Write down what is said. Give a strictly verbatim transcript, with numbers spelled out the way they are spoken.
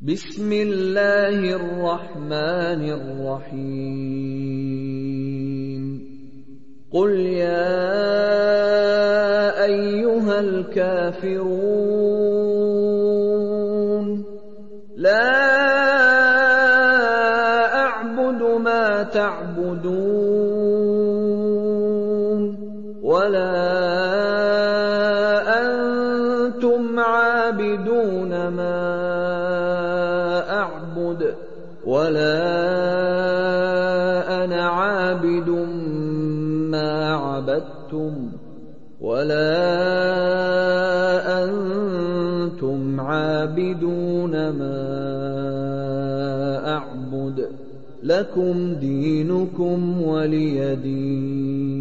بسم الله الرحمن الرحيم قل يا أيها الكافرون لا أعبد ما تعبدون ولا أنتم عابدون ما أعبد ولا أنا عابد ما عبدتم ولا أنتم عابدون ما أعبد لكم دينكم ولي دين.